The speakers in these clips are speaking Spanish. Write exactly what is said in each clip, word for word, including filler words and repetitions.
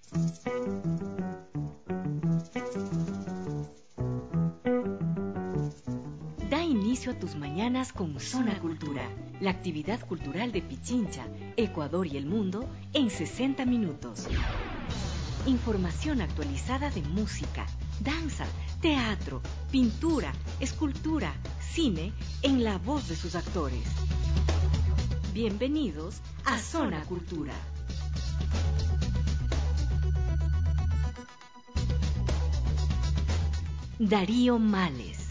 Da inicio a tus mañanas con Zona Cultura, la actividad cultural de Pichincha, Ecuador y el mundo en sesenta minutos. Información actualizada de música, danza, teatro, pintura, escultura, cine, en la voz de sus actores. Bienvenidos a Zona Cultura. Darío Males.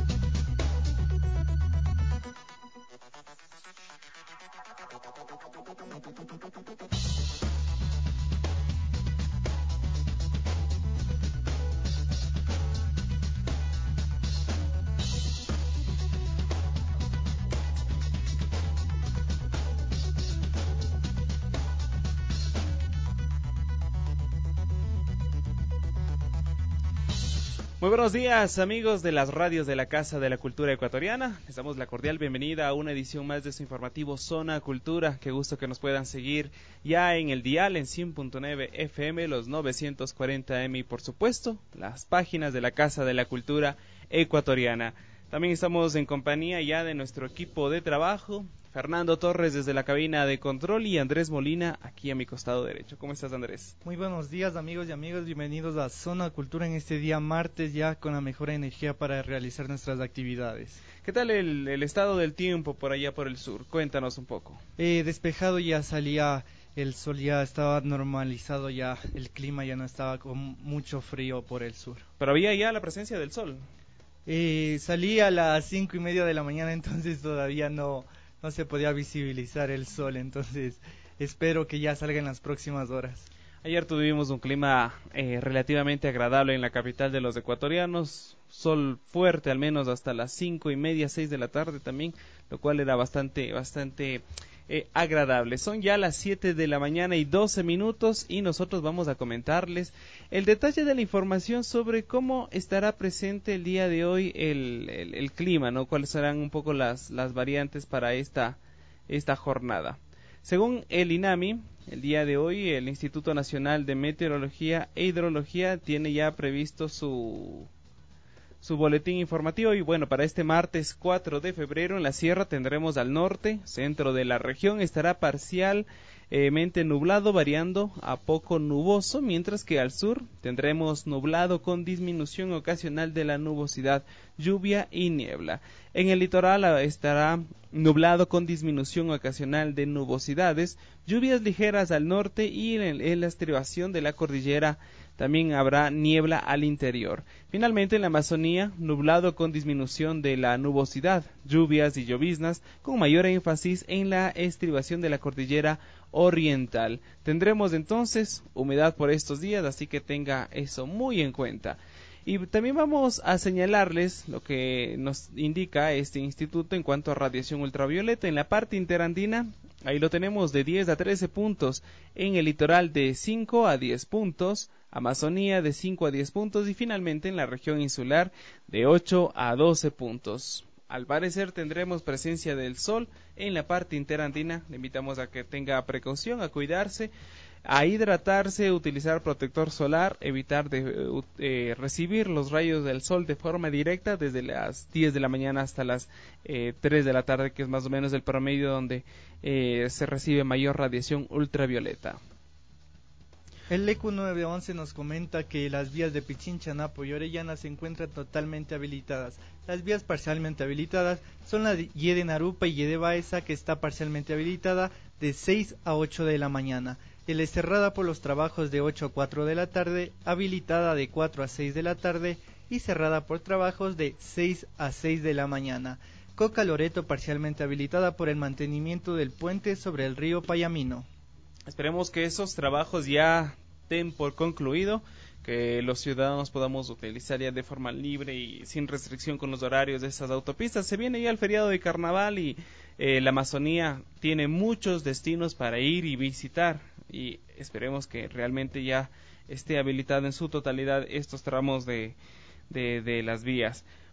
Muy buenos días, amigos de las radios de la Casa de la Cultura Ecuatoriana. Les damos la cordial bienvenida a una edición más de su informativo Zona Cultura. Qué gusto que nos puedan seguir ya en el dial en cien punto nueve F M, los novecientos cuarenta M y por supuesto las páginas de la Casa de la Cultura Ecuatoriana. También estamos en compañía ya de nuestro equipo de trabajo, Fernando Torres desde la cabina de control y Andrés Molina aquí a mi costado derecho. ¿Cómo estás, Andrés? Muy buenos días, amigos y amigas, bienvenidos a Zona Cultura en este día martes, ya con la mejor energía para realizar nuestras actividades. ¿Qué tal el, el estado del tiempo por allá por el sur? Cuéntanos un poco. Eh, despejado, ya salía el sol, ya estaba normalizado, ya el clima ya no estaba con mucho frío por el sur. Pero había ya la presencia del sol. Eh, salí a las cinco y media de la mañana, entonces todavía no, no se podía visibilizar el sol, entonces espero que ya salga en las próximas horas. Ayer tuvimos un clima eh, relativamente agradable en la capital de los ecuatorianos, sol fuerte al menos hasta las cinco y media, seis de la tarde también, lo cual era bastante, bastante eh, agradable. Son ya las siete de la mañana y doce minutos y nosotros vamos a comentarles el detalle de la información sobre cómo estará presente el día de hoy el, el, el clima, ¿no? Cuáles serán un poco las, las variantes para esta, esta jornada. Según el INAMI, el día de hoy el Instituto Nacional de Meteorología e Hidrología tiene ya previsto su, su boletín informativo y bueno, para este martes cuatro de febrero en la sierra tendremos al norte, centro de la región, estará parcialmente nublado, variando a poco nuboso, mientras que al sur tendremos nublado con disminución ocasional de la nubosidad, lluvia y niebla. En el litoral estará nublado con disminución ocasional de nubosidades, lluvias ligeras al norte y en, en la estribación de la cordillera también habrá niebla al interior. Finalmente en la Amazonía, nublado con disminución de la nubosidad, lluvias y lloviznas con mayor énfasis en la estribación de la cordillera oriental. Tendremos entonces humedad por estos días, así que tenga eso muy en cuenta. Y también vamos a señalarles lo que nos indica este instituto en cuanto a radiación ultravioleta. En la parte interandina, ahí lo tenemos de diez a trece puntos, en el litoral de cinco a diez puntos, Amazonía de cinco a diez puntos y finalmente en la región insular de ocho a doce puntos. Al parecer tendremos presencia del sol en la parte interandina. Le invitamos a que tenga precaución, a cuidarse, a hidratarse, utilizar protector solar, evitar de eh, recibir los rayos del sol de forma directa desde las diez de la mañana hasta las eh, tres de la tarde, que es más o menos el promedio donde eh, se recibe mayor radiación ultravioleta. El E Q nueve once nos comenta que las vías de Pichincha, Napo y Orellana se encuentran totalmente habilitadas. Las vías parcialmente habilitadas son la de Y de Narupa y Y de Baeza, que está parcialmente habilitada de seis a ocho de la mañana. El es cerrada por los trabajos de ocho a cuatro de la tarde, habilitada de cuatro a seis de la tarde y cerrada por trabajos de seis a seis de la mañana. Coca Loreto parcialmente habilitada por el mantenimiento del puente sobre el río Payamino. Esperemos que esos trabajos ya den por concluido, que los ciudadanos podamos utilizar ya de forma libre y sin restricción con los horarios de esas autopistas. Se viene ya el feriado de carnaval y eh, la Amazonía tiene muchos destinos para ir y visitar y esperemos que realmente ya esté habilitado en su totalidad estos tramos de, de, de las vías.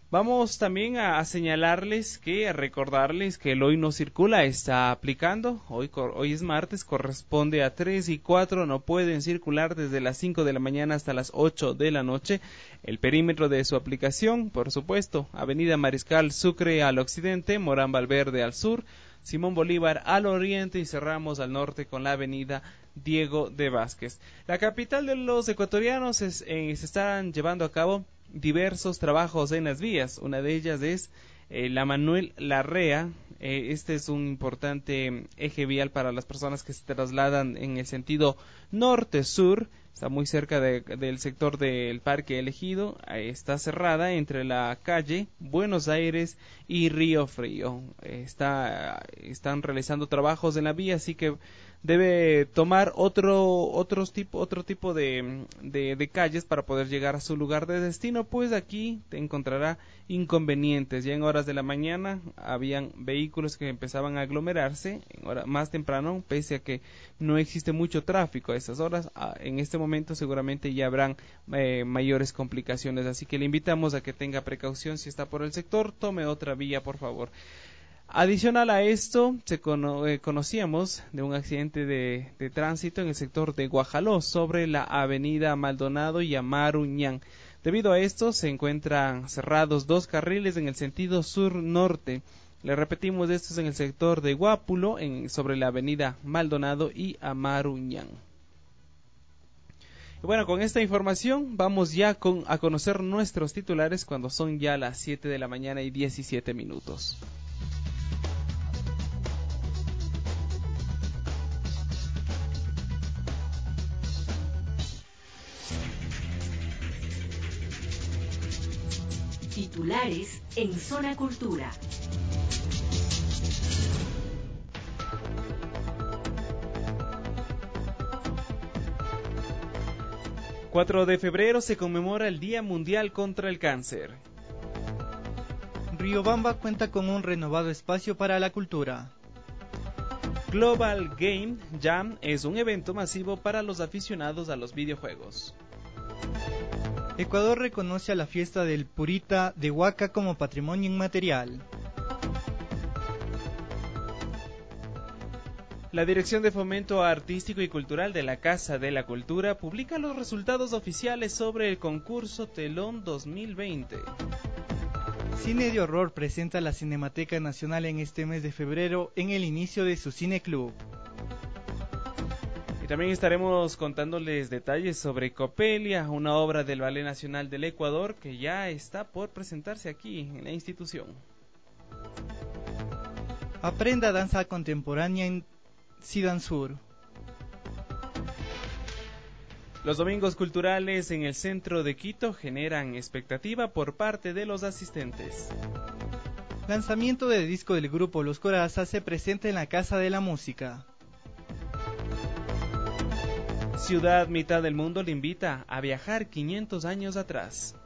Vamos también a, a señalarles que, a recordarles que el hoy no circula está aplicando, hoy, hoy es martes, corresponde a tres y cuatro, no pueden circular desde las cinco de la mañana hasta las ocho de la noche. El perímetro de su aplicación, por supuesto, Avenida Mariscal Sucre al occidente, Morán Valverde al sur, Simón Bolívar al oriente y cerramos al norte con la Avenida Diego de Vázquez. La capital de los ecuatorianos es, eh, se están llevando a cabo diversos trabajos en las vías. Una de ellas es eh, la Manuel Larrea. Eh, este es un importante eje vial para las personas que se trasladan en el sentido norte-sur. Está muy cerca de, del sector del Parque Elegido. Eh, está cerrada entre la calle Buenos Aires y Río Frío. Eh, está, están realizando trabajos en la vía, así que debe tomar otro otros tipo otro tipo de, de, de calles para poder llegar a su lugar de destino, pues aquí te encontrará inconvenientes. Ya en horas de la mañana habían vehículos que empezaban a aglomerarse en hora, más temprano, pese a que no existe mucho tráfico a esas horas. En este momento seguramente ya habrán eh, mayores complicaciones, así que le invitamos a que tenga precaución. Si está por el sector, tome otra vía, por favor. Adicional a esto, se cono eh, conocíamos de un accidente de, de tránsito en el sector de Guajaló, sobre la avenida Maldonado y Amaruñán. Debido a esto, se encuentran cerrados dos carriles en el sentido sur-norte. Le repetimos, esto es en el sector de Guápulo, en, sobre la avenida Maldonado y Amaruñán. Y bueno, con esta información vamos ya con, a conocer nuestros titulares cuando son ya las siete de la mañana y diecisiete minutos. Titulares en Zona Cultura. cuatro de febrero se conmemora el Día Mundial contra el Cáncer. Riobamba cuenta con un renovado espacio para la cultura. Global Game Jam es un evento masivo para los aficionados a los videojuegos. Ecuador reconoce a la fiesta del Purita de Huaca como patrimonio inmaterial. La Dirección de Fomento Artístico y Cultural de la Casa de la Cultura publica los resultados oficiales sobre el concurso Telón dos mil veinte. Cine de Horror presenta la Cinemateca Nacional en este mes de febrero en el inicio de su cineclub. Y también estaremos contándoles detalles sobre Copelia, una obra del Ballet Nacional del Ecuador que ya está por presentarse aquí en la institución. Aprenda danza contemporánea en Sidansur. Los domingos culturales en el centro de Quito generan expectativa por parte de los asistentes. Lanzamiento de disco del grupo Los Corazas se presenta en la Casa de la Música. Ciudad Mitad del Mundo le invita a viajar quinientos años atrás.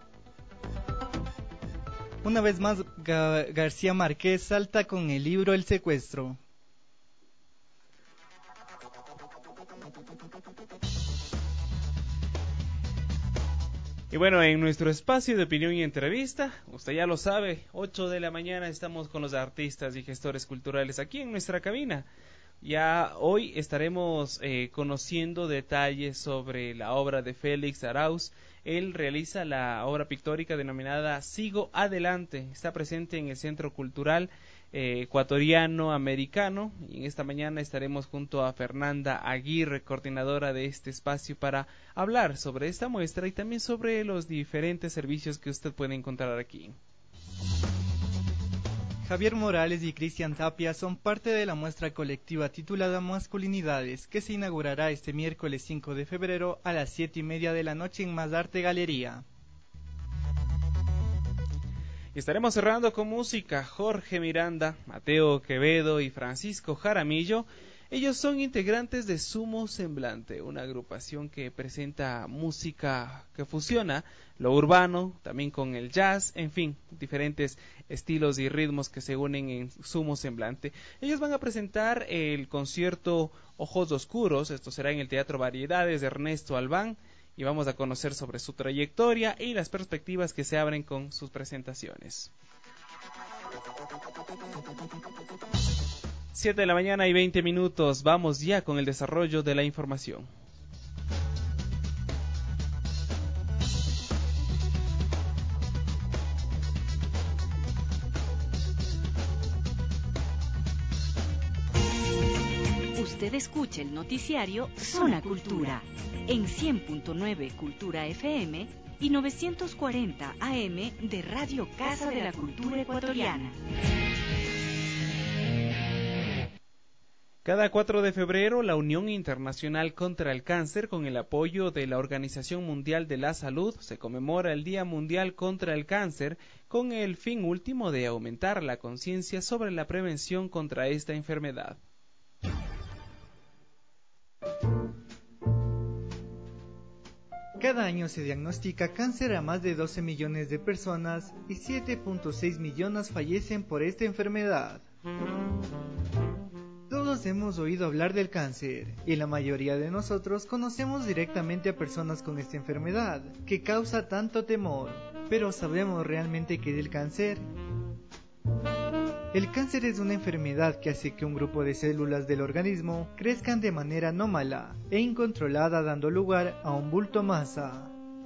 Una vez más, Ga- García Márquez salta con el libro El Secuestro. Y bueno, en nuestro espacio de opinión y entrevista, usted ya lo sabe, ocho de la mañana estamos con los artistas y gestores culturales aquí en nuestra cabina. Ya hoy estaremos eh, conociendo detalles sobre la obra de Félix Arauz. Él realiza la obra pictórica denominada Sigo Adelante. Está presente en el Centro Cultural eh, Ecuatoriano Americano. Y en esta mañana estaremos junto a Fernanda Aguirre, coordinadora de este espacio, para hablar sobre esta muestra y también sobre los diferentes servicios que usted puede encontrar aquí. Javier Morales y Cristian Tapia son parte de la muestra colectiva titulada Masculinidades, que se inaugurará este miércoles cinco de febrero a las siete y media de la noche en Más Arte Galería. Y estaremos cerrando con música. Jorge Miranda, Mateo Quevedo y Francisco Jaramillo. Ellos son integrantes de Sumo Semblante, una agrupación que presenta música que fusiona lo urbano, también con el jazz, en fin, diferentes estilos y ritmos que se unen en Sumo Semblante. Ellos van a presentar el concierto Ojos Oscuros, esto será en el Teatro Variedades de Ernesto Albán, y vamos a conocer sobre su trayectoria y las perspectivas que se abren con sus presentaciones. siete de la mañana y veinte minutos, vamos ya con el desarrollo de la información. Usted escucha el noticiario Zona Cultura en cien punto nueve Cultura F M y novecientos cuarenta A M de Radio Casa de la Cultura Ecuatoriana. Cada cuatro de febrero, la Unión Internacional contra el Cáncer, con el apoyo de la Organización Mundial de la Salud, se conmemora el Día Mundial contra el Cáncer, con el fin último de aumentar la conciencia sobre la prevención contra esta enfermedad. Cada año se diagnostica cáncer a más de doce millones de personas y siete punto seis millones fallecen por esta enfermedad. Todos hemos oído hablar del cáncer y la mayoría de nosotros conocemos directamente a personas con esta enfermedad que causa tanto temor, pero ¿sabemos realmente qué es el cáncer? El cáncer es una enfermedad que hace que un grupo de células del organismo crezcan de manera anómala e incontrolada, dando lugar a un bulto masa.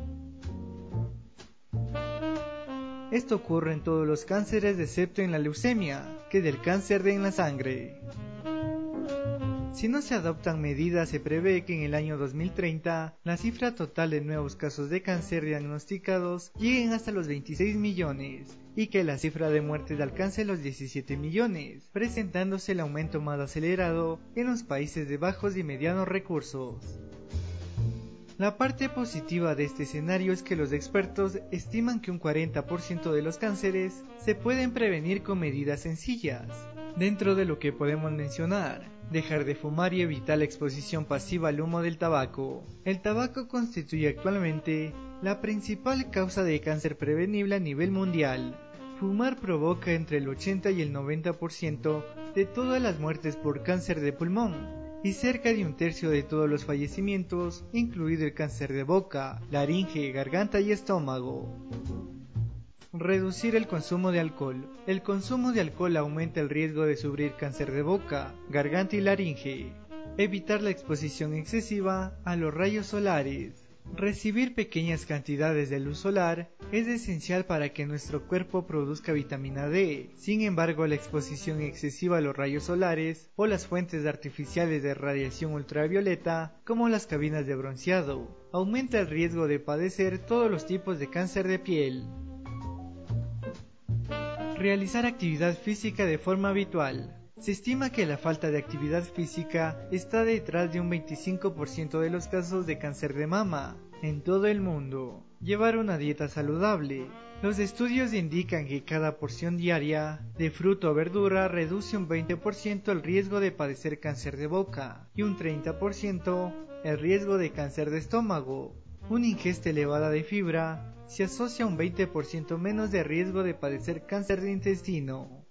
Esto ocurre en todos los cánceres excepto en la leucemia, que es el cáncer de en la sangre. Si no se adoptan medidas, se prevé que en el año dos mil treinta la cifra total de nuevos casos de cáncer diagnosticados lleguen hasta los veintiséis millones y que la cifra de muertes alcance los diecisiete millones, presentándose el aumento más acelerado en los países de bajos y medianos recursos. La parte positiva de este escenario es que los expertos estiman que un cuarenta por ciento de los cánceres se pueden prevenir con medidas sencillas, dentro de lo que podemos mencionar: dejar de fumar y evitar la exposición pasiva al humo del tabaco. El tabaco constituye actualmente la principal causa de cáncer prevenible a nivel mundial. Fumar provoca entre el ochenta y el noventa por ciento de todas las muertes por cáncer de pulmón y cerca de un tercio de todos los fallecimientos, incluido el cáncer de boca, laringe, garganta y estómago. Reducir el consumo de alcohol. El consumo de alcohol aumenta el riesgo de sufrir cáncer de boca, garganta y laringe. Evitar la exposición excesiva a los rayos solares. Recibir pequeñas cantidades de luz solar es esencial para que nuestro cuerpo produzca vitamina D. Sin embargo, la exposición excesiva a los rayos solares o las fuentes artificiales de radiación ultravioleta, como las cabinas de bronceado, aumenta el riesgo de padecer todos los tipos de cáncer de piel. Realizar actividad física de forma habitual. Se estima que la falta de actividad física está detrás de un veinticinco por ciento de los casos de cáncer de mama en todo el mundo. Llevar una dieta saludable. Los estudios indican que cada porción diaria de fruta o verdura reduce un veinte por ciento el riesgo de padecer cáncer de boca y un treinta por ciento el riesgo de cáncer de estómago. Una ingesta elevada de fibra se asocia a un veinte por ciento menos de riesgo de padecer cáncer de intestino.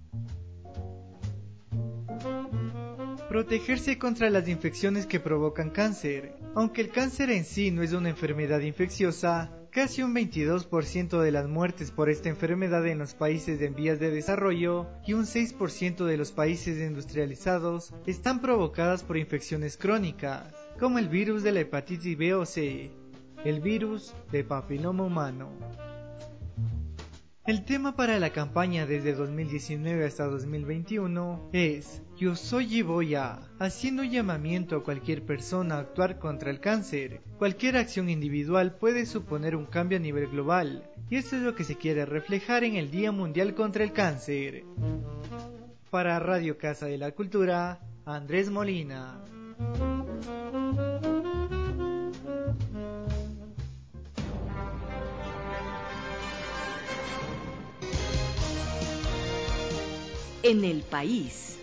Protegerse contra las infecciones que provocan cáncer. Aunque el cáncer en sí no es una enfermedad infecciosa, casi un veintidós por ciento de las muertes por esta enfermedad en los países en vías de desarrollo y un seis por ciento de los países industrializados están provocadas por infecciones crónicas, como el virus de la hepatitis B o C, el virus de papiloma humano. El tema para la campaña desde dos mil diecinueve hasta dos mil veintiuno es Yo soy y voy a, haciendo un llamamiento a cualquier persona a actuar contra el cáncer. Cualquier acción individual puede suponer un cambio a nivel global, y esto es lo que se quiere reflejar en el Día Mundial contra el Cáncer. Para Radio Casa de la Cultura, Andrés Molina. En el país.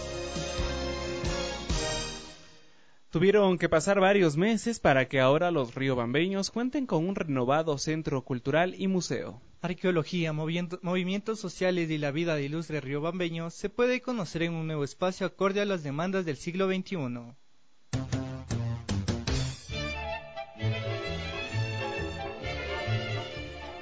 Tuvieron que pasar varios meses para que ahora los riobambeños cuenten con un renovado centro cultural y museo. Arqueología, movimiento, movimientos sociales y la vida de ilustres riobambeños se puede conocer en un nuevo espacio acorde a las demandas del siglo veintiuno.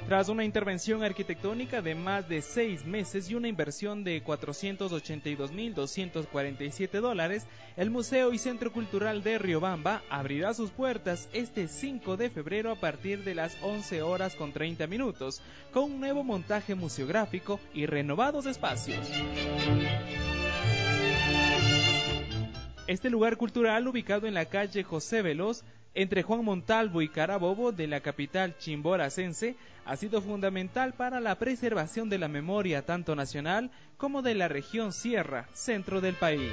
Tras una intervención arquitectónica de más de seis meses y una inversión de cuatrocientos ochenta y dos mil doscientos cuarenta y siete dólares, el Museo y Centro Cultural de Riobamba abrirá sus puertas este cinco de febrero a partir de las once horas con treinta minutos, con un nuevo montaje museográfico y renovados espacios. Este lugar cultural, ubicado en la calle José Veloz, entre Juan Montalvo y Carabobo de la capital chimboracense, ha sido fundamental para la preservación de la memoria tanto nacional como de la región Sierra, centro del país.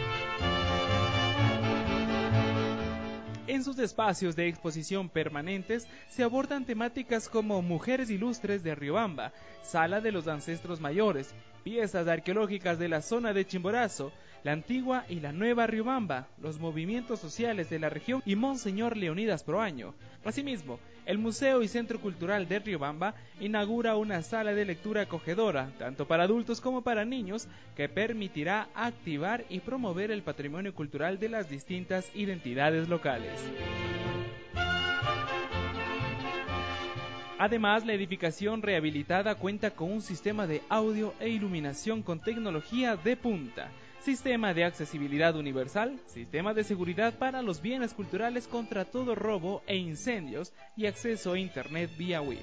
En sus espacios de exposición permanentes se abordan temáticas como Mujeres Ilustres de Riobamba, Sala de los Ancestros Mayores, piezas arqueológicas de la zona de Chimborazo, la antigua y la nueva Riobamba, los movimientos sociales de la región y Monseñor Leonidas Proaño. Asimismo, el Museo y Centro Cultural de Riobamba inaugura una sala de lectura acogedora, tanto para adultos como para niños, que permitirá activar y promover el patrimonio cultural de las distintas identidades locales. Además, la edificación rehabilitada cuenta con un sistema de audio e iluminación con tecnología de punta, sistema de accesibilidad universal, sistema de seguridad para los bienes culturales contra todo robo e incendios y acceso a internet vía wifi.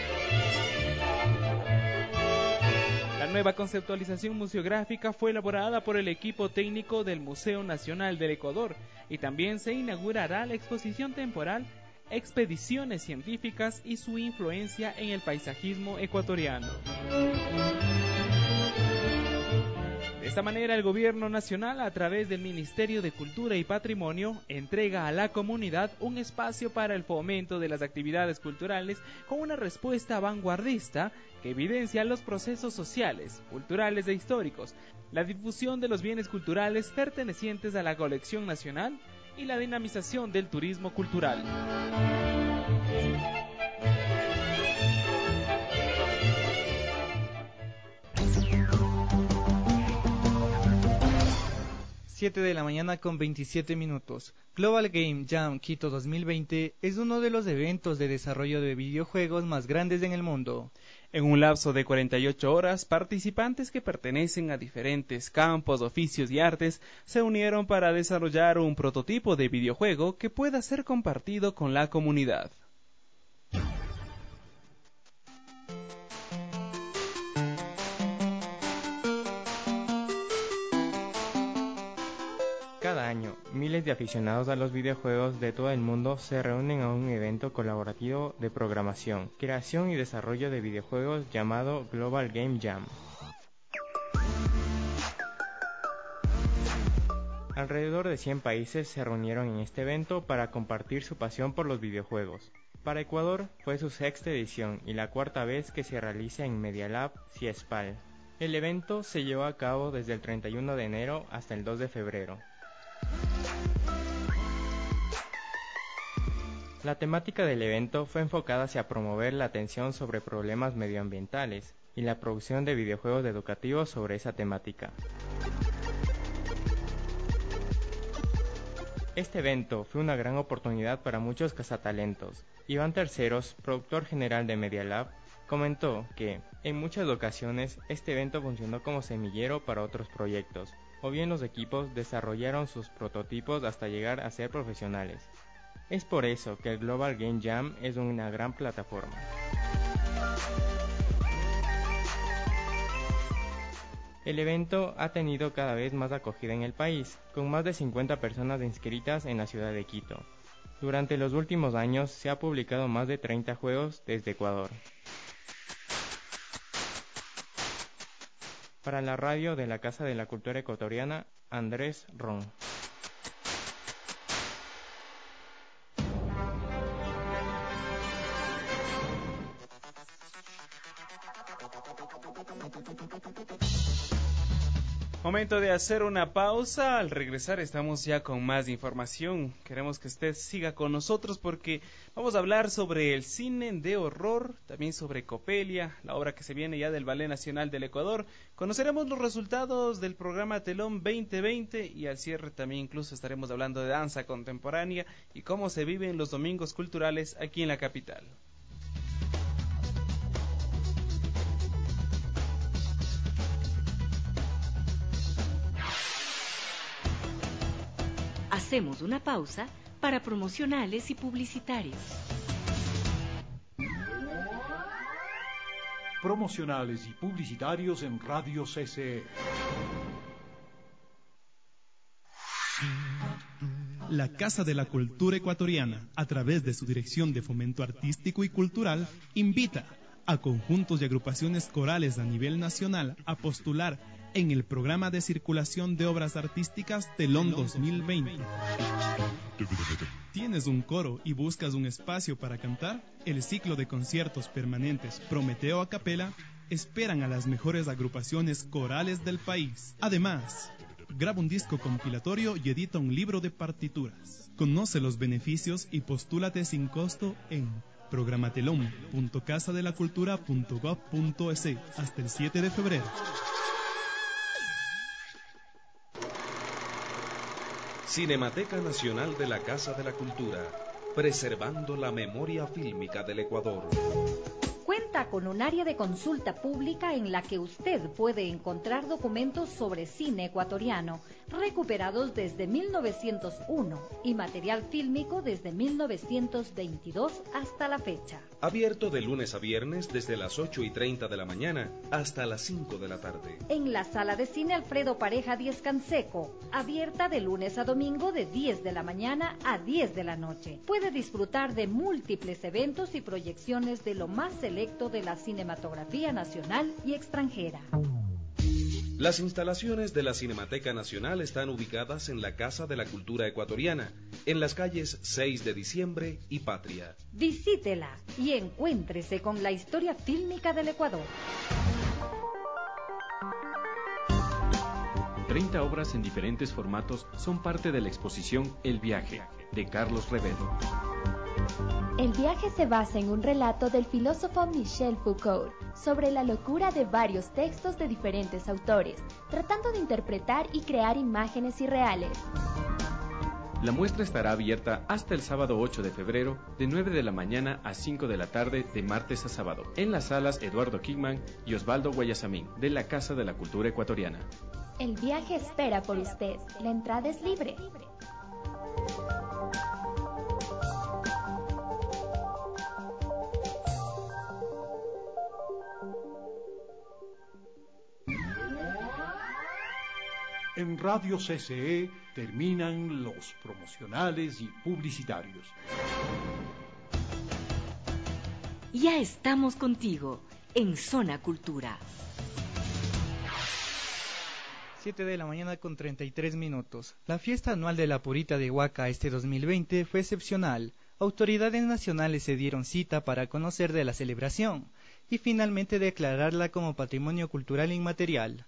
La nueva conceptualización museográfica fue elaborada por el equipo técnico del Museo Nacional del Ecuador y también se inaugurará la exposición temporal Expediciones Científicas y su influencia en el paisajismo ecuatoriano. De esta manera, el Gobierno Nacional, a través del Ministerio de Cultura y Patrimonio, entrega a la comunidad un espacio para el fomento de las actividades culturales con una respuesta vanguardista que evidencia los procesos sociales, culturales e históricos, la difusión de los bienes culturales pertenecientes a la colección nacional y la dinamización del turismo cultural. siete de la mañana con veintisiete minutos. Global Game Jam Quito dos mil veinte es uno de los eventos de desarrollo de videojuegos más grandes en el mundo. En un lapso de cuarenta y ocho horas, participantes que pertenecen a diferentes campos, oficios y artes se unieron para desarrollar un prototipo de videojuego que pueda ser compartido con la comunidad. Cada año, miles de aficionados a los videojuegos de todo el mundo se reúnen a un evento colaborativo de programación, creación y desarrollo de videojuegos llamado Global Game Jam. Alrededor de cien países se reunieron en este evento para compartir su pasión por los videojuegos. Para Ecuador fue su sexta edición y la cuarta vez que se realiza en Media Lab Ciespal. El evento se llevó a cabo desde el treinta y uno de enero hasta el dos de febrero. La temática del evento fue enfocada hacia promover la atención sobre problemas medioambientales y la producción de videojuegos educativos sobre esa temática. Este evento fue una gran oportunidad para muchos cazatalentos. Iván Terceros, productor general de Media Lab, comentó que, en muchas ocasiones, este evento funcionó como semillero para otros proyectos, o bien los equipos desarrollaron sus prototipos hasta llegar a ser profesionales. Es por eso que el Global Game Jam es una gran plataforma. El evento ha tenido cada vez más acogida en el país, con más de cincuenta personas inscritas en la ciudad de Quito. Durante los últimos años se ha publicado más de treinta juegos desde Ecuador. Para la radio de la Casa de la Cultura Ecuatoriana, Andrés Ron. Momento de hacer una pausa. Al regresar estamos ya con más información. Queremos que usted siga con nosotros porque vamos a hablar sobre el cine de horror, también sobre Copelia, la obra que se viene ya del Ballet Nacional del Ecuador. Conoceremos los resultados del programa Telón veinte veinte y al cierre también incluso estaremos hablando de danza contemporánea y cómo se viven los domingos culturales aquí en la capital. Hacemos una pausa para promocionales y publicitarios. Promocionales y publicitarios en Radio C C E. La Casa de la Cultura Ecuatoriana, a través de su Dirección de Fomento Artístico y Cultural, invita a conjuntos y agrupaciones corales a nivel nacional a postular en el programa de circulación de obras artísticas Telón dos mil veinte. ¿Tienes un coro y buscas un espacio para cantar? El ciclo de conciertos permanentes Prometeo a Capela esperan a las mejores agrupaciones corales del país. Además, graba un disco compilatorio y edita un libro de partituras. Conoce los beneficios y postúlate sin costo en programatelón punto casa de la cultura punto gob punto es hasta el siete de febrero. Cinemateca Nacional de la Casa de la Cultura, preservando la memoria fílmica del Ecuador. Cuenta con un área de consulta pública en la que usted puede encontrar documentos sobre cine ecuatoriano recuperados desde mil novecientos uno y material fílmico desde mil novecientos veintidós hasta la fecha. Abierto de lunes a viernes desde las ocho y treinta de la mañana hasta las cinco de la tarde. En la sala de cine Alfredo Pareja Díez Canseco, abierta de lunes a domingo de diez de la mañana a diez de la noche. Puede disfrutar de múltiples eventos y proyecciones de lo más selecto de la cinematografía nacional y extranjera. Las instalaciones de la Cinemateca Nacional están ubicadas en la Casa de la Cultura Ecuatoriana, en las calles seis de diciembre y Patria. Visítela y encuéntrese con la historia fílmica del Ecuador. treinta obras en diferentes formatos son parte de la exposición El Viaje, de Carlos Revedo. El viaje se basa en un relato del filósofo Michel Foucault sobre la locura de varios textos de diferentes autores, tratando de interpretar y crear imágenes irreales. La muestra estará abierta hasta el sábado ocho de febrero, de nueve de la mañana a cinco de la tarde, de martes a sábado, en las salas Eduardo Kingman y Osvaldo Guayasamín, de la Casa de la Cultura Ecuatoriana. El viaje espera por usted. La entrada es libre. En Radio C C E terminan los promocionales y publicitarios. Ya estamos contigo en Zona Cultura. siete de la mañana con treinta y tres minutos. La fiesta anual de la Purita de Huaca este dos mil veinte fue excepcional. Autoridades nacionales se dieron cita para conocer de la celebración y finalmente declararla como Patrimonio Cultural Inmaterial.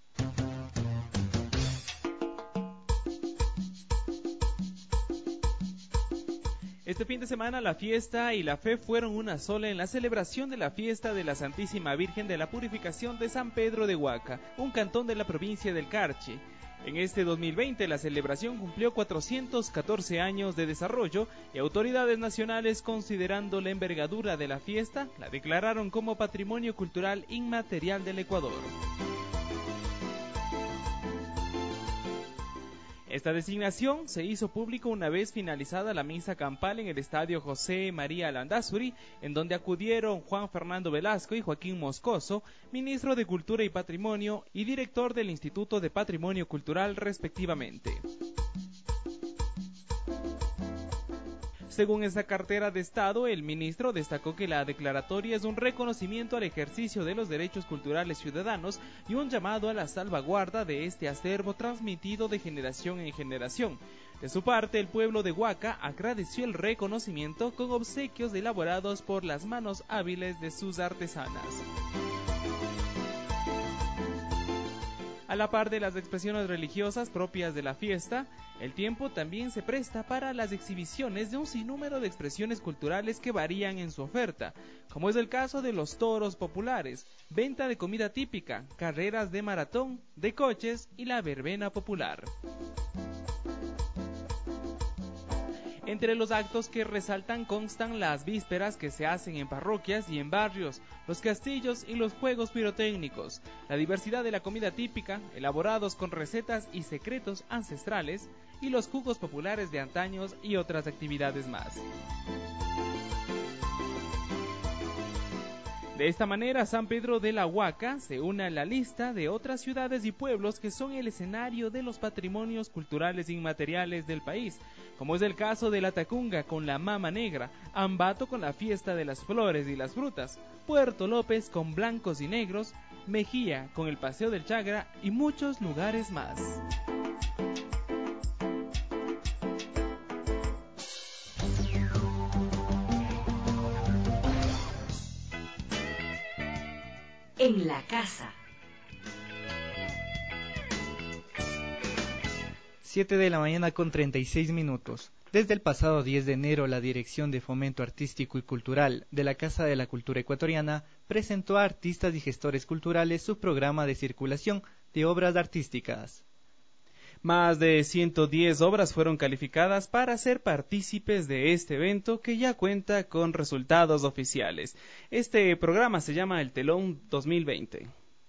Este fin de semana la fiesta y la fe fueron una sola en la celebración de la fiesta de la Santísima Virgen de la Purificación de San Pedro de Huaca, un cantón de la provincia del Carchi. En este dos mil veinte la celebración cumplió cuatrocientos catorce años de desarrollo y autoridades nacionales, considerando la envergadura de la fiesta, la declararon como Patrimonio Cultural Inmaterial del Ecuador. Esta designación se hizo público una vez finalizada la misa campal en el estadio José María Landázuri, en donde acudieron Juan Fernando Velasco y Joaquín Moscoso, ministro de Cultura y Patrimonio y director del Instituto de Patrimonio Cultural respectivamente. Según esta cartera de Estado, el ministro destacó que la declaratoria es un reconocimiento al ejercicio de los derechos culturales ciudadanos y un llamado a la salvaguarda de este acervo transmitido de generación en generación. De su parte, el pueblo de Huaca agradeció el reconocimiento con obsequios elaborados por las manos hábiles de sus artesanas. A la par de las expresiones religiosas propias de la fiesta, el tiempo también se presta para las exhibiciones de un sinnúmero de expresiones culturales que varían en su oferta, como es el caso de los toros populares, venta de comida típica, carreras de maratón, de coches y la verbena popular. Entre los actos que resaltan constan las vísperas que se hacen en parroquias y en barrios, los castillos y los juegos pirotécnicos, la diversidad de la comida típica, elaborados con recetas y secretos ancestrales, y los jugos populares de antaños y otras actividades más. De esta manera, San Pedro de la Huaca se une a la lista de otras ciudades y pueblos que son el escenario de los patrimonios culturales inmateriales del país, como es el caso de La Tacunga con la Mama Negra, Ambato con la fiesta de las flores y las frutas, Puerto López con blancos y negros, Mejía con el Paseo del Chagra y muchos lugares más. En la casa. siete de la mañana con treinta y seis minutos. Desde el pasado diez de enero, la Dirección de Fomento Artístico y Cultural de la Casa de la Cultura Ecuatoriana presentó a artistas y gestores culturales su programa de circulación de obras artísticas. Más de ciento diez obras fueron calificadas para ser partícipes de este evento que ya cuenta con resultados oficiales. Este programa se llama El Telón dos mil veinte.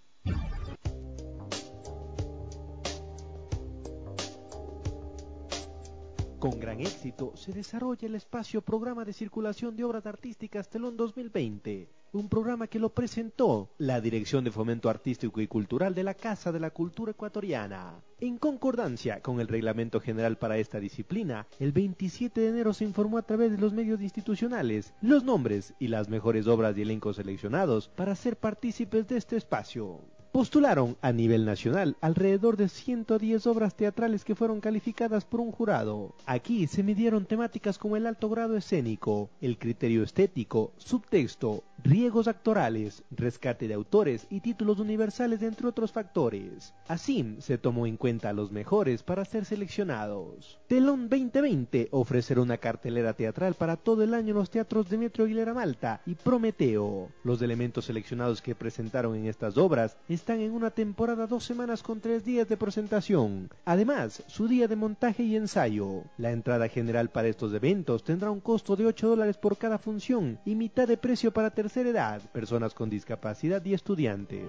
Con gran éxito se desarrolla el espacio Programa de Circulación de Obras Artísticas Telón dos mil veinte, un programa que lo presentó la Dirección de Fomento Artístico y Cultural de la Casa de la Cultura Ecuatoriana. En concordancia con el Reglamento General para esta disciplina, el veintisiete de enero se informó a través de los medios institucionales los nombres y las mejores obras y elencos seleccionados para ser partícipes de este espacio. Postularon a nivel nacional alrededor de ciento diez obras teatrales que fueron calificadas por un jurado. Aquí se midieron temáticas como el alto grado escénico, el criterio estético, subtexto, riegos actorales, rescate de autores y títulos universales, entre otros factores. Así se tomó en cuenta a los mejores para ser seleccionados. Telón veinte veinte ofrecerá una cartelera teatral para todo el año en los teatros Demetrio Aguilera Malta y Prometeo. Los elementos seleccionados que presentaron en estas obras están en una temporada dos semanas con tres días de presentación. Además, su día de montaje y ensayo. La entrada general para estos eventos tendrá un costo de ocho dólares por cada función y mitad de precio para tercera edad, personas con discapacidad y estudiantes.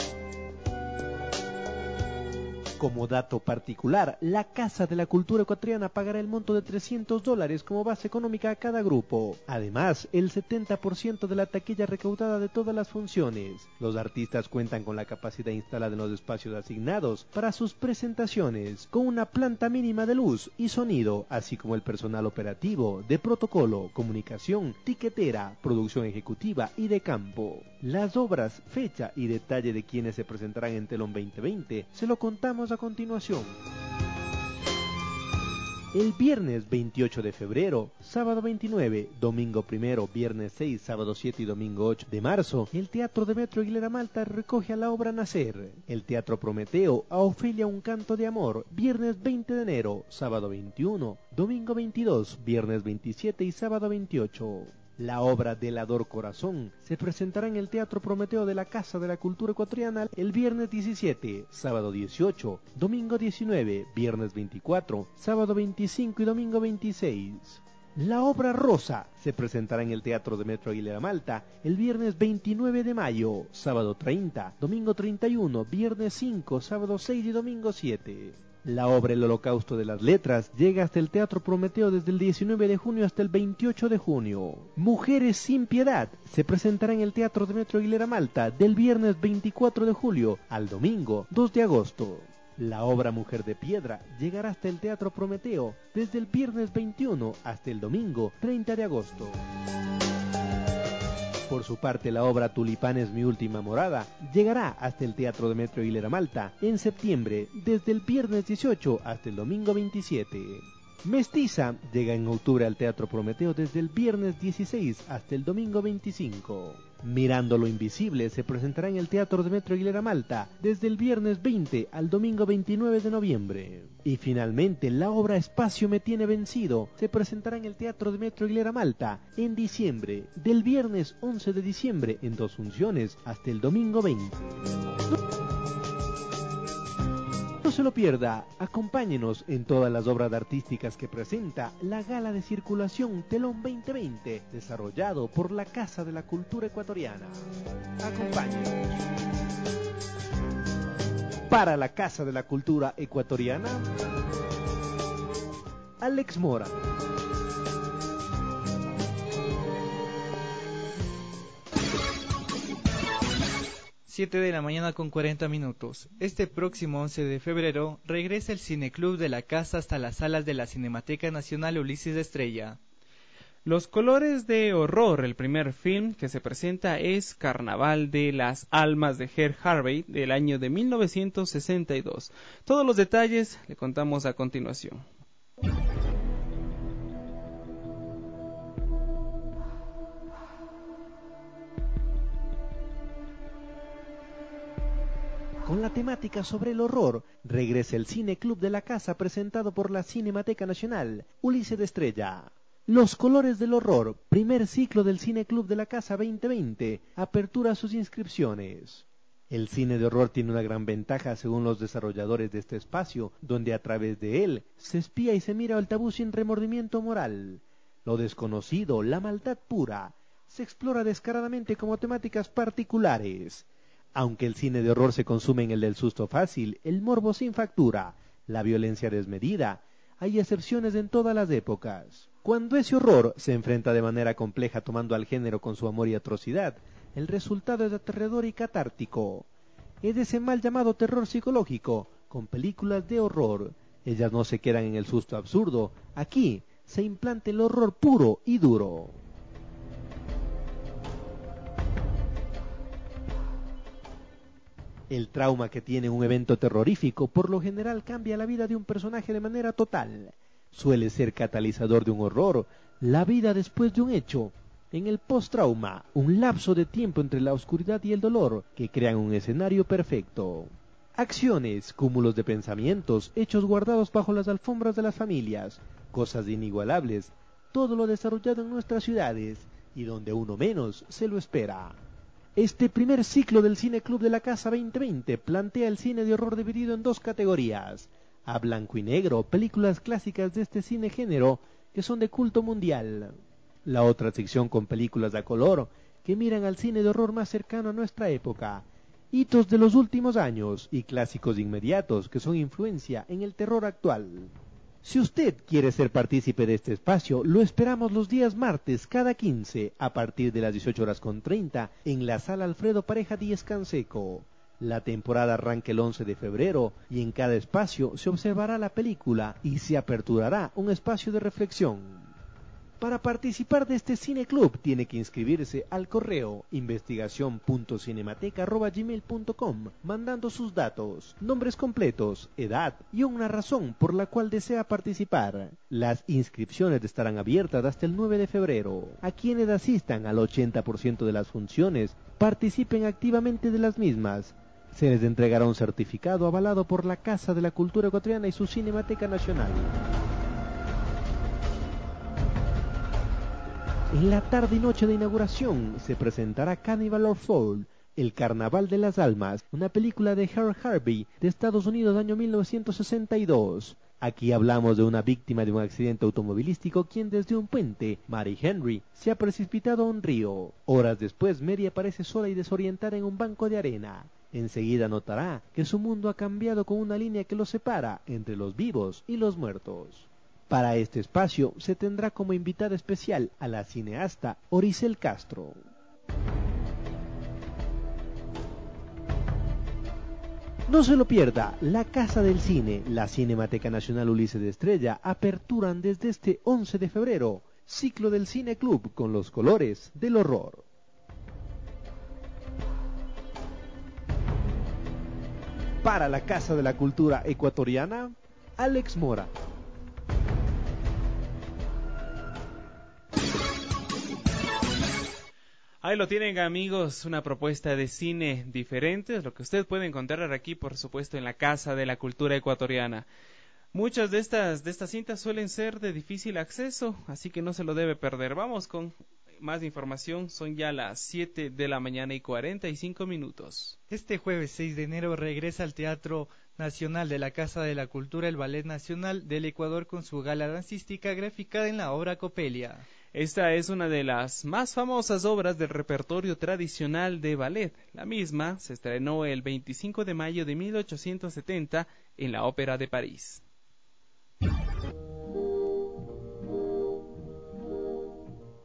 Como dato particular, la Casa de la Cultura Ecuatoriana pagará el monto de trescientos dólares como base económica a cada grupo. Además, el setenta por ciento de la taquilla recaudada de todas las funciones. Los artistas cuentan con la capacidad instalada en los espacios asignados para sus presentaciones, con una planta mínima de luz y sonido, así como el personal operativo, de protocolo, comunicación, tiquetera, producción ejecutiva y de campo. Las obras, fecha y detalle de quienes se presentarán en Telón veinte veinte se lo contamos a continuación. El viernes veintiocho de febrero, sábado veintinueve, domingo primero, viernes seis, sábado siete y domingo ocho de marzo, el Teatro Demetrio Aguilera Malta recoge a la obra Nacer. El Teatro Prometeo a Ofelia Un Canto de Amor, viernes veinte de enero, sábado veintiuno, domingo veintidós, viernes veintisiete y sábado veintiocho. La obra Delador Corazón se presentará en el Teatro Prometeo de la Casa de la Cultura Ecuatoriana el viernes diecisiete, sábado dieciocho, domingo diecinueve, viernes veinticuatro, sábado veinticinco y domingo veintiséis. La obra Rosa se presentará en el Teatro Demetrio Aguilera Malta el viernes veintinueve de mayo, sábado treinta, domingo treinta y uno, viernes cinco, sábado seis y domingo siete. La obra El Holocausto de las Letras llega hasta el Teatro Prometeo desde el diecinueve de junio hasta el veintiocho de junio. Mujeres sin Piedad se presentará en el Teatro Demetrio Aguilera Malta del viernes veinticuatro de julio al domingo dos de agosto. La obra Mujer de Piedra llegará hasta el Teatro Prometeo desde el viernes veintiuno hasta el domingo treinta de agosto. Por su parte, la obra Tulipán es mi última morada llegará hasta el Teatro Demetrio Aguilera Malta en septiembre, desde el viernes dieciocho hasta el domingo veintisiete. Mestiza llega en octubre al Teatro Prometeo desde el viernes dieciséis hasta el domingo veinticinco. Mirando lo Invisible se presentará en el Teatro Demetrio Aguilera Malta desde el viernes veinte al domingo veintinueve de noviembre. Y finalmente, la obra Espacio me tiene vencido se presentará en el Teatro Demetrio Aguilera Malta en diciembre, del viernes once de diciembre en dos funciones hasta el domingo veinte. No se lo pierda, acompáñenos en todas las obras artísticas que presenta la Gala de Circulación Telón veinte veinte, desarrollado por la Casa de la Cultura Ecuatoriana. Acompáñenos. Para la Casa de la Cultura Ecuatoriana, Alex Mora. siete de la mañana con cuarenta minutos. Este próximo once de febrero regresa el Cineclub de la Casa hasta las salas de la Cinemateca Nacional Ulises Estrella. Los colores de horror, el primer film que se presenta es Carnaval de las Almas de Herb Harvey del año de mil novecientos sesenta y dos. Todos los detalles le contamos a continuación. Con la temática sobre el horror, regresa el Cine Club de la Casa presentado por la Cinemateca Nacional, Ulises Estrella. Los colores del horror, primer ciclo del Cine Club de la Casa veinte veinte, apertura sus inscripciones. El cine de horror tiene una gran ventaja según los desarrolladores de este espacio, donde a través de él se espía y se mira al tabú sin remordimiento moral. Lo desconocido, la maldad pura, se explora descaradamente como temáticas particulares. Aunque el cine de horror se consume en el del susto fácil, el morbo sin factura, la violencia desmedida, hay excepciones en todas las épocas. Cuando ese horror se enfrenta de manera compleja tomando al género con su amor y atrocidad, el resultado es aterrador y catártico. Es ese mal llamado terror psicológico, con películas de horror. Ellas no se quedan en el susto absurdo, aquí se implanta el horror puro y duro. El trauma que tiene un evento terrorífico por lo general cambia la vida de un personaje de manera total. Suele ser catalizador de un horror, la vida después de un hecho. En el post-trauma, un lapso de tiempo entre la oscuridad y el dolor que crean un escenario perfecto. Acciones, cúmulos de pensamientos, hechos guardados bajo las alfombras de las familias, cosas inigualables, todo lo desarrollado en nuestras ciudades y donde uno menos se lo espera. Este primer ciclo del Cine Club de la Casa veinte veinte plantea el cine de horror dividido en dos categorías. A blanco y negro, películas clásicas de este cine género que son de culto mundial. La otra sección con películas a color que miran al cine de horror más cercano a nuestra época. Hitos de los últimos años y clásicos inmediatos que son influencia en el terror actual. Si usted quiere ser partícipe de este espacio, lo esperamos los días martes cada quince a partir de las dieciocho horas con treinta en la sala Alfredo Pareja Díez Canseco. La temporada arranca el once de febrero y en cada espacio se observará la película y se aperturará un espacio de reflexión. Para participar de este Cine Club tiene que inscribirse al correo investigación punto cinemateca arroba gmail punto com mandando sus datos, nombres completos, edad y una razón por la cual desea participar. Las inscripciones estarán abiertas hasta el nueve de febrero. A quienes asistan al ochenta por ciento de las funciones, participen activamente de las mismas. Se les entregará un certificado avalado por la Casa de la Cultura Ecuatoriana y su Cinemateca Nacional. En la tarde y noche de inauguración se presentará Cannibal of Soul, El Carnaval de las Almas, una película de Herb Harvey de Estados Unidos año mil novecientos sesenta y dos. Aquí hablamos de una víctima de un accidente automovilístico quien desde un puente, Mary Henry, se ha precipitado a un río. Horas después, Mary aparece sola y desorientada en un banco de arena. Enseguida notará que su mundo ha cambiado con una línea que los separa entre los vivos y los muertos. Para este espacio se tendrá como invitada especial a la cineasta Oricel Castro. No se lo pierda, la Casa del Cine, la Cinemateca Nacional Ulises Estrella aperturan desde este once de febrero, ciclo del Cine Club con los colores del horror. Para la Casa de la Cultura Ecuatoriana, Alex Mora. Ahí lo tienen, amigos, una propuesta de cine diferente, es lo que usted puede encontrar aquí, por supuesto, en la Casa de la Cultura Ecuatoriana. Muchas de estas de estas cintas suelen ser de difícil acceso, así que no se lo debe perder. Vamos con más información, son ya las siete de la mañana y cuarenta y cinco minutos. Este jueves seis de enero regresa al Teatro Nacional de la Casa de la Cultura el Ballet Nacional del Ecuador con su gala dancística graficada en la obra Copelia. Esta es una de las más famosas obras del repertorio tradicional de ballet. La misma se estrenó el veinticinco de mayo de mil ochocientos setenta en la Ópera de París.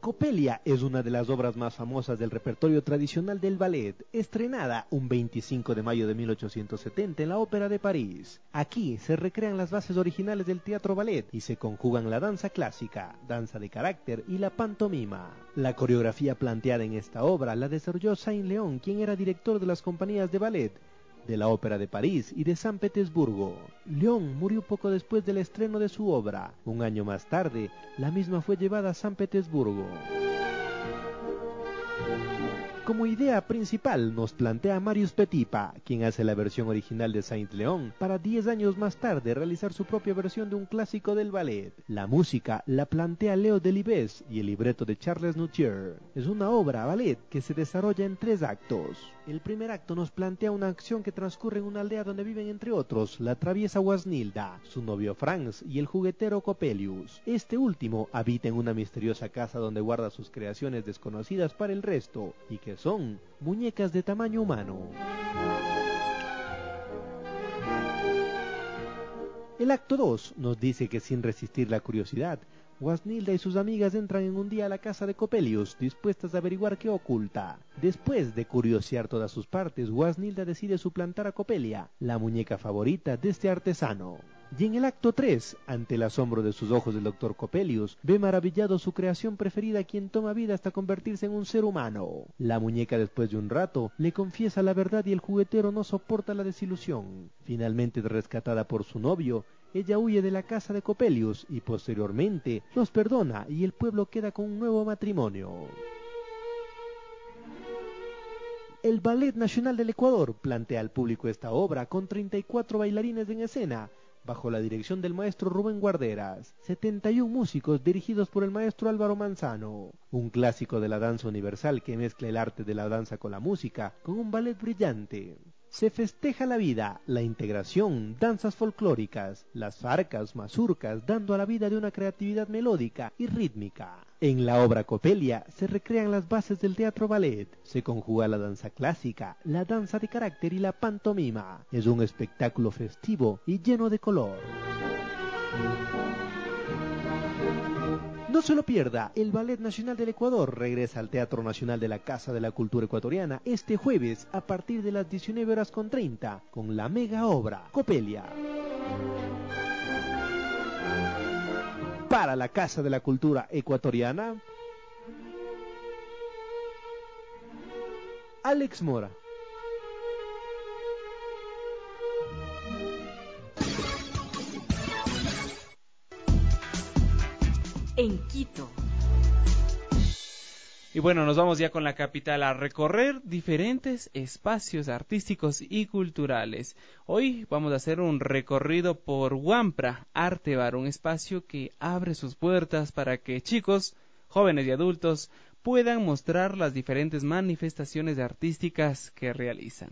Coppelia es una de las obras más famosas del repertorio tradicional del ballet, estrenada un veinticinco de mayo de mil ochocientos setenta en la Ópera de París. Aquí se recrean las bases originales del teatro ballet y se conjugan la danza clásica, danza de carácter y la pantomima. La coreografía planteada en esta obra la desarrolló Saint-Léon, quien era director de las compañías de ballet de la Ópera de París y de San Petersburgo. León murió poco después del estreno de su obra. Un año más tarde, la misma fue llevada a San Petersburgo. Como idea principal nos plantea Marius Petipa, quien hace la versión original de Saint-Léon, para diez años más tarde realizar su propia versión de un clásico del ballet. La música la plantea Leo Delibes y el libreto de Charles Noutier. Es una obra ballet que se desarrolla en tres actos. El primer acto nos plantea una acción que transcurre en una aldea donde viven entre otros la traviesa Wasnilda, su novio Franz y el juguetero Coppelius. Este último habita en una misteriosa casa donde guarda sus creaciones desconocidas para el resto y que son muñecas de tamaño humano. El acto dos nos dice que sin resistir la curiosidad, Wasnilda y sus amigas entran en un día a la casa de Coppelius, dispuestas a averiguar qué oculta. Después de curiosear todas sus partes, Wasnilda decide suplantar a Coppelia, la muñeca favorita de este artesano. Y en el acto tres, ante el asombro de sus ojos del doctor Coppelius, ve maravillado su creación preferida, quien toma vida hasta convertirse en un ser humano. La muñeca, después de un rato, le confiesa la verdad y el juguetero no soporta la desilusión. Finalmente rescatada por su novio, ella huye de la casa de Coppelius y posteriormente los perdona y el pueblo queda con un nuevo matrimonio. El Ballet Nacional del Ecuador plantea al público esta obra con treinta y cuatro bailarines en escena, bajo la dirección del maestro Rubén Guarderas, setenta y un músicos dirigidos por el maestro Álvaro Manzano, un clásico de la danza universal que mezcla el arte de la danza con la música, con un ballet brillante. Se festeja la vida, la integración, danzas folclóricas, las farcas, mazurcas, dando a la vida de una creatividad melódica y rítmica. En la obra Coppelia se recrean las bases del teatro ballet, se conjuga la danza clásica, la danza de carácter y la pantomima. Es un espectáculo festivo y lleno de color. No se lo pierda, el Ballet Nacional del Ecuador regresa al Teatro Nacional de la Casa de la Cultura Ecuatoriana este jueves a partir de las diecinueve horas con treinta con la mega obra Coppelia. Para la Casa de la Cultura Ecuatoriana, Alex Mora. En Quito. Y bueno, nos vamos ya con la capital a recorrer diferentes espacios artísticos y culturales. Hoy vamos a hacer un recorrido por Huampra Arte Bar, un espacio que abre sus puertas para que chicos, jóvenes y adultos puedan mostrar las diferentes manifestaciones artísticas que realizan.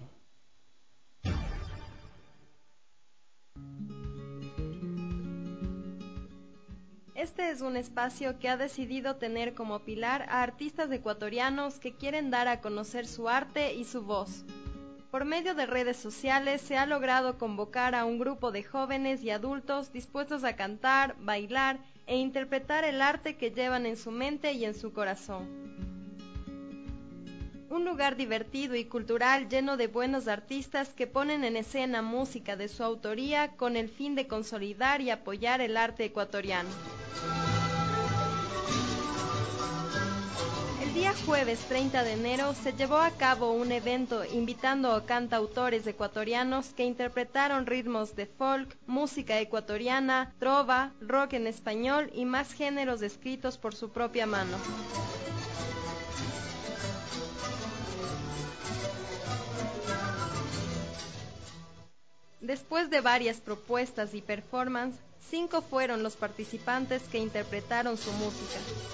Este es un espacio que ha decidido tener como pilar a artistas ecuatorianos que quieren dar a conocer su arte y su voz. Por medio de redes sociales se ha logrado convocar a un grupo de jóvenes y adultos dispuestos a cantar, bailar e interpretar el arte que llevan en su mente y en su corazón. Un lugar divertido y cultural lleno de buenos artistas que ponen en escena música de su autoría con el fin de consolidar y apoyar el arte ecuatoriano. El día jueves treinta de enero se llevó a cabo un evento invitando a cantautores ecuatorianos que interpretaron ritmos de folk, música ecuatoriana, trova, rock en español y más géneros escritos por su propia mano. Después de varias propuestas y performances, cinco fueron los participantes que interpretaron su música.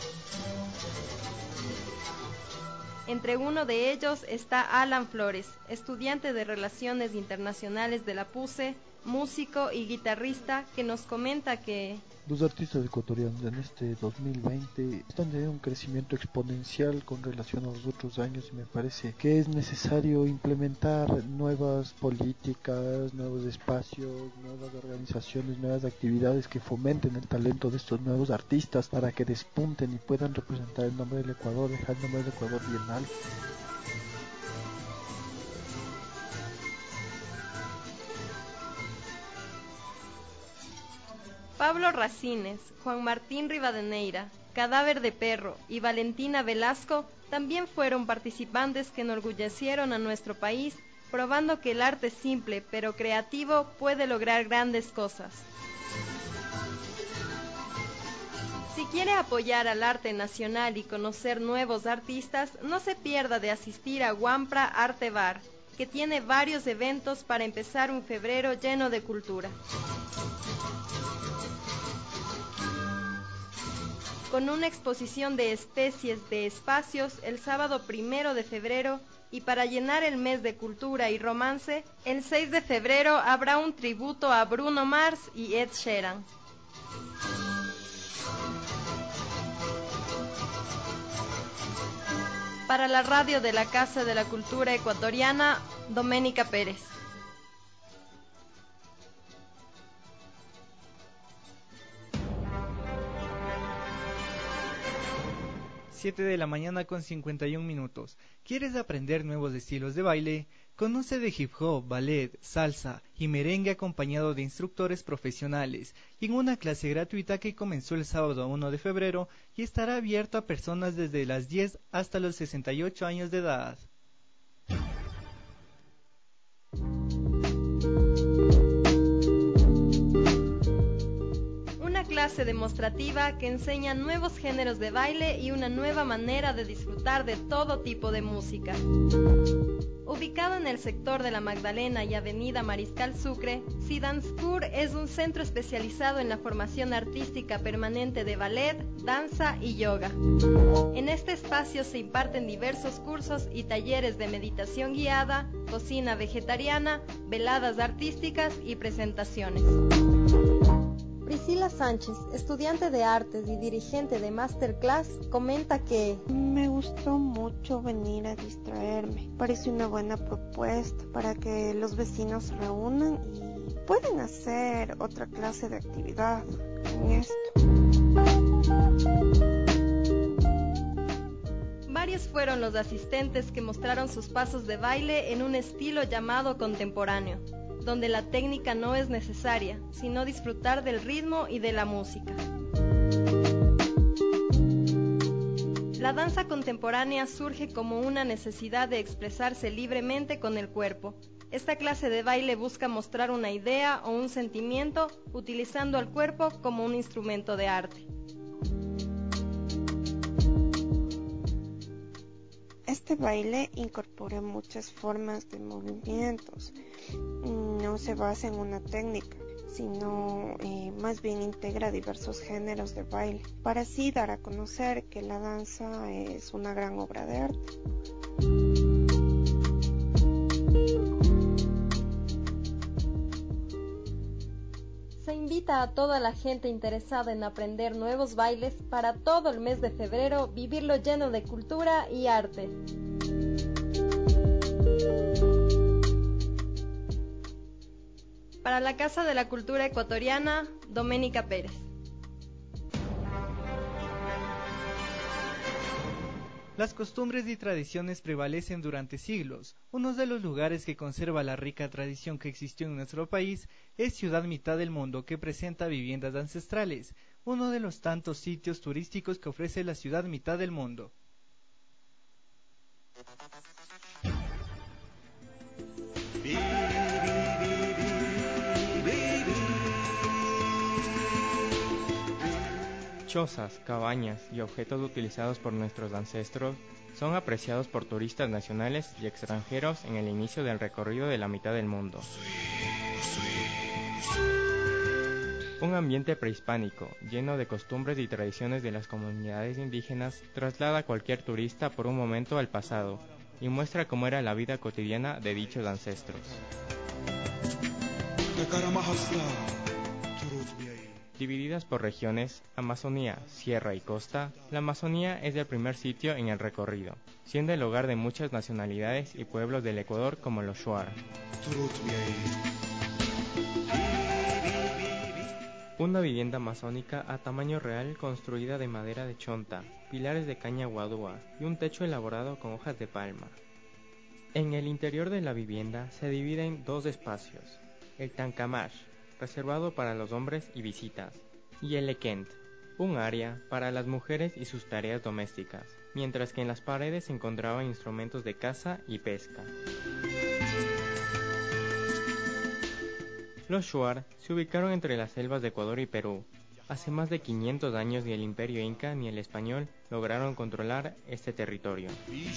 Entre uno de ellos está Alan Flores, estudiante de Relaciones Internacionales de la P U C E, músico y guitarrista, que nos comenta que Los artistas ecuatorianos en este dos mil veinte están teniendo un crecimiento exponencial con relación a los otros años y me parece que es necesario implementar nuevas políticas, nuevos espacios, nuevas organizaciones, nuevas actividades que fomenten el talento de estos nuevos artistas para que despunten y puedan representar el nombre del Ecuador, dejar el nombre del Ecuador bien alto. Pablo Racines, Juan Martín Rivadeneira, Cadáver de Perro y Valentina Velasco también fueron participantes que enorgullecieron a nuestro país, probando que el arte simple pero creativo puede lograr grandes cosas. Si quiere apoyar al arte nacional y conocer nuevos artistas, no se pierda de asistir a Wampra Arte Bar, que tiene varios eventos para empezar un febrero lleno de cultura. Con una exposición de especies de espacios el sábado primero de febrero y para llenar el mes de cultura y romance, el seis de febrero habrá un tributo a Bruno Mars y Ed Sheeran. Para la radio de la Casa de la Cultura Ecuatoriana, Doménica Pérez. siete de la mañana con cincuenta y un minutos. ¿Quieres aprender nuevos estilos de baile? Conoce de hip hop, ballet, salsa y merengue acompañado de instructores profesionales y en una clase gratuita que comenzó el sábado uno de febrero y estará abierta a personas desde las diez hasta los sesenta y ocho años de edad. Clase demostrativa que enseña nuevos géneros de baile y una nueva manera de disfrutar de todo tipo de música. Ubicado en el sector de la Magdalena y Avenida Mariscal Sucre, Sidanskur es un centro especializado en la formación artística permanente de ballet, danza y yoga. En este espacio se imparten diversos cursos y talleres de meditación guiada, cocina vegetariana, veladas artísticas y presentaciones. Priscila Sánchez, estudiante de artes y dirigente de Masterclass, comenta que me gustó mucho venir a distraerme. Parece una buena propuesta para que los vecinos se reúnan y pueden hacer otra clase de actividad con esto. Varios fueron los asistentes que mostraron sus pasos de baile en un estilo llamado contemporáneo, donde la técnica no es necesaria, sino disfrutar del ritmo y de la música. La danza contemporánea surge como una necesidad de expresarse libremente con el cuerpo. Esta clase de baile busca mostrar una idea o un sentimiento utilizando al cuerpo como un instrumento de arte. Este baile incorpora muchas formas de movimientos. No se basa en una técnica, sino eh, más bien integra diversos géneros de baile, para así dar a conocer que la danza es una gran obra de arte. Se invita a toda la gente interesada en aprender nuevos bailes para todo el mes de febrero vivirlo lleno de cultura y arte. Para la Casa de la Cultura Ecuatoriana, Doménica Pérez. Las costumbres y tradiciones prevalecen durante siglos. Uno de los lugares que conserva la rica tradición que existió en nuestro país es Ciudad Mitad del Mundo, que presenta viviendas ancestrales, uno de los tantos sitios turísticos que ofrece la Ciudad Mitad del Mundo. Chozas, cabañas y objetos utilizados por nuestros ancestros son apreciados por turistas nacionales y extranjeros en el inicio del recorrido de la mitad del mundo. Un ambiente prehispánico, lleno de costumbres y tradiciones de las comunidades indígenas, traslada a cualquier turista por un momento al pasado y muestra cómo era la vida cotidiana de dichos ancestros. Divididas por regiones, Amazonía, Sierra y Costa, la Amazonía es el primer sitio en el recorrido, siendo el hogar de muchas nacionalidades y pueblos del Ecuador como los Shuar. Una vivienda amazónica a tamaño real construida de madera de chonta, pilares de caña guadúa y un techo elaborado con hojas de palma. En el interior de la vivienda se divide en dos espacios, el Tancamash, reservado para los hombres y visitas, y el Ekent, un área para las mujeres y sus tareas domésticas, mientras que en las paredes se encontraban instrumentos de caza y pesca. Los Shuar se ubicaron entre las selvas de Ecuador y Perú. Hace más de quinientos años ni el imperio inca ni el español lograron controlar este territorio.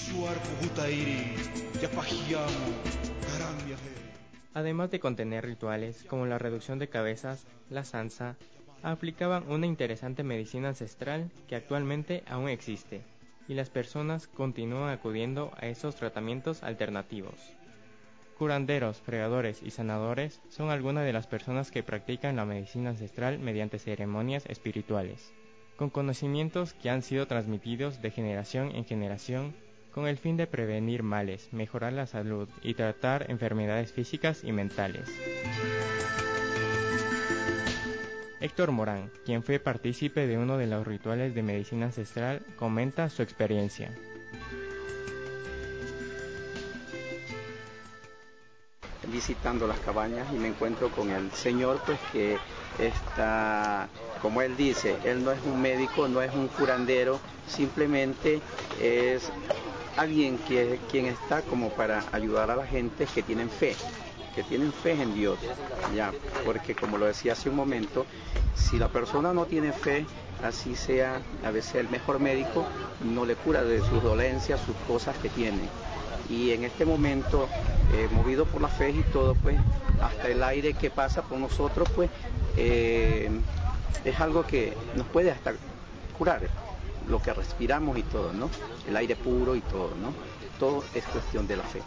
Además de contener rituales como la reducción de cabezas, la sansa, aplicaban una interesante medicina ancestral que actualmente aún existe, y las personas continúan acudiendo a esos tratamientos alternativos. Curanderos, fregadores y sanadores son algunas de las personas que practican la medicina ancestral mediante ceremonias espirituales, con conocimientos que han sido transmitidos de generación en generación con el fin de prevenir males, mejorar la salud y tratar enfermedades físicas y mentales. Héctor Morán, quien fue partícipe de uno de los rituales de medicina ancestral, comenta su experiencia. Visitando las cabañas y me encuentro con el señor, pues que está, como él dice, él no es un médico, no es un curandero, simplemente es alguien que quien está como para ayudar a la gente que tienen fe, que tienen fe en Dios, ya, porque como lo decía hace un momento, si la persona no tiene fe, así sea a veces el mejor médico, no le cura de sus dolencias, sus cosas que tiene. Y en este momento, eh, movido por la fe y todo, pues, hasta el aire que pasa por nosotros, pues, eh, es algo que nos puede hasta curar, lo que respiramos y todo, ¿no? El aire puro y todo, ¿no? Todo es cuestión de la fe.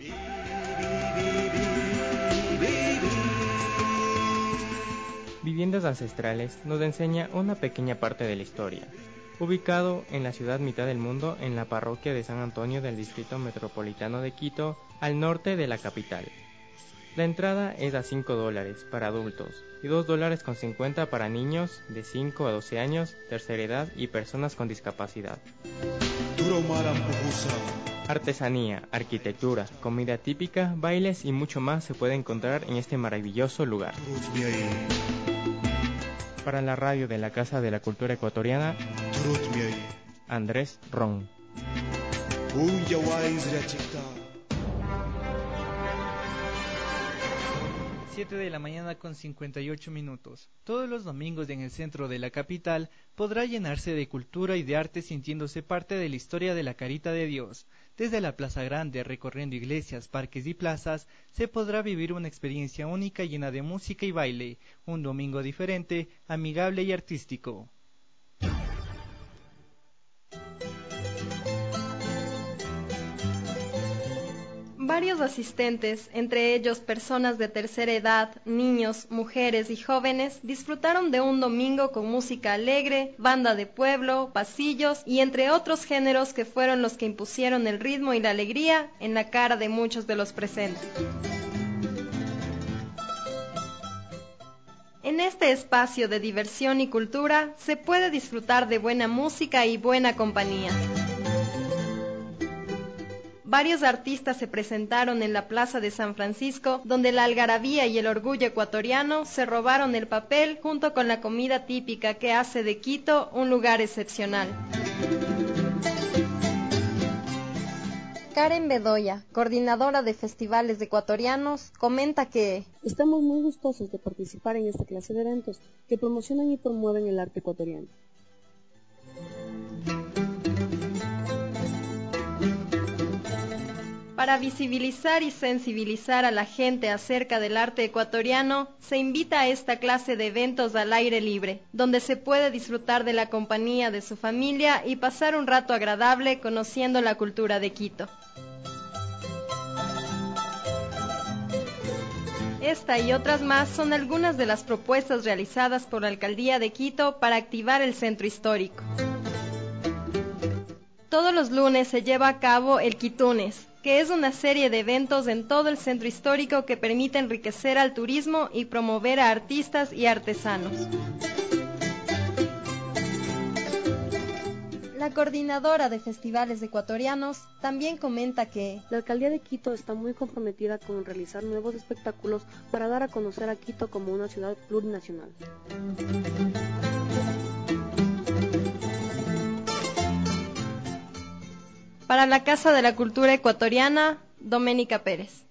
Viviendas Ancestrales nos enseña una pequeña parte de la historia. Ubicado en la ciudad mitad del mundo, en la parroquia de San Antonio del Distrito Metropolitano de Quito, al norte de la capital. La entrada es a cinco dólares para adultos y dos dólares con cincuenta para niños de cinco a doce años, tercera edad y personas con discapacidad. Artesanía, arquitectura, comida típica, bailes y mucho más se puede encontrar en este maravilloso lugar. Para la radio de la Casa de la Cultura Ecuatoriana, Andrés Ron. siete de la mañana con cincuenta y ocho minutos. Todos los domingos en el centro de la capital podrá llenarse de cultura y de arte sintiéndose parte de la historia de la Carita de Dios. Desde la Plaza Grande, recorriendo iglesias, parques y plazas, se podrá vivir una experiencia única llena de música y baile. Un domingo diferente, amigable y artístico. Varios asistentes, entre ellos personas de tercera edad, niños, mujeres y jóvenes, disfrutaron de un domingo con música alegre, banda de pueblo, pasillos y entre otros géneros que fueron los que impusieron el ritmo y la alegría en la cara de muchos de los presentes. En este espacio de diversión y cultura se puede disfrutar de buena música y buena compañía. Varios artistas se presentaron en la Plaza de San Francisco, donde la algarabía y el orgullo ecuatoriano se robaron el papel junto con la comida típica que hace de Quito un lugar excepcional. Karen Bedoya, coordinadora de festivales ecuatorianos, comenta que estamos muy gustosos de participar en esta clase de eventos que promocionan y promueven el arte ecuatoriano. Para visibilizar y sensibilizar a la gente acerca del arte ecuatoriano, se invita a esta clase de eventos al aire libre, donde se puede disfrutar de la compañía de su familia y pasar un rato agradable conociendo la cultura de Quito. Esta y otras más son algunas de las propuestas realizadas por la Alcaldía de Quito para activar el centro histórico. Todos los lunes se lleva a cabo el Quitunes, que es una serie de eventos en todo el centro histórico que permite enriquecer al turismo y promover a artistas y artesanos. La coordinadora de festivales ecuatorianos también comenta que la Alcaldía de Quito está muy comprometida con realizar nuevos espectáculos para dar a conocer a Quito como una ciudad plurinacional. Para la Casa de la Cultura Ecuatoriana, Doménica Pérez.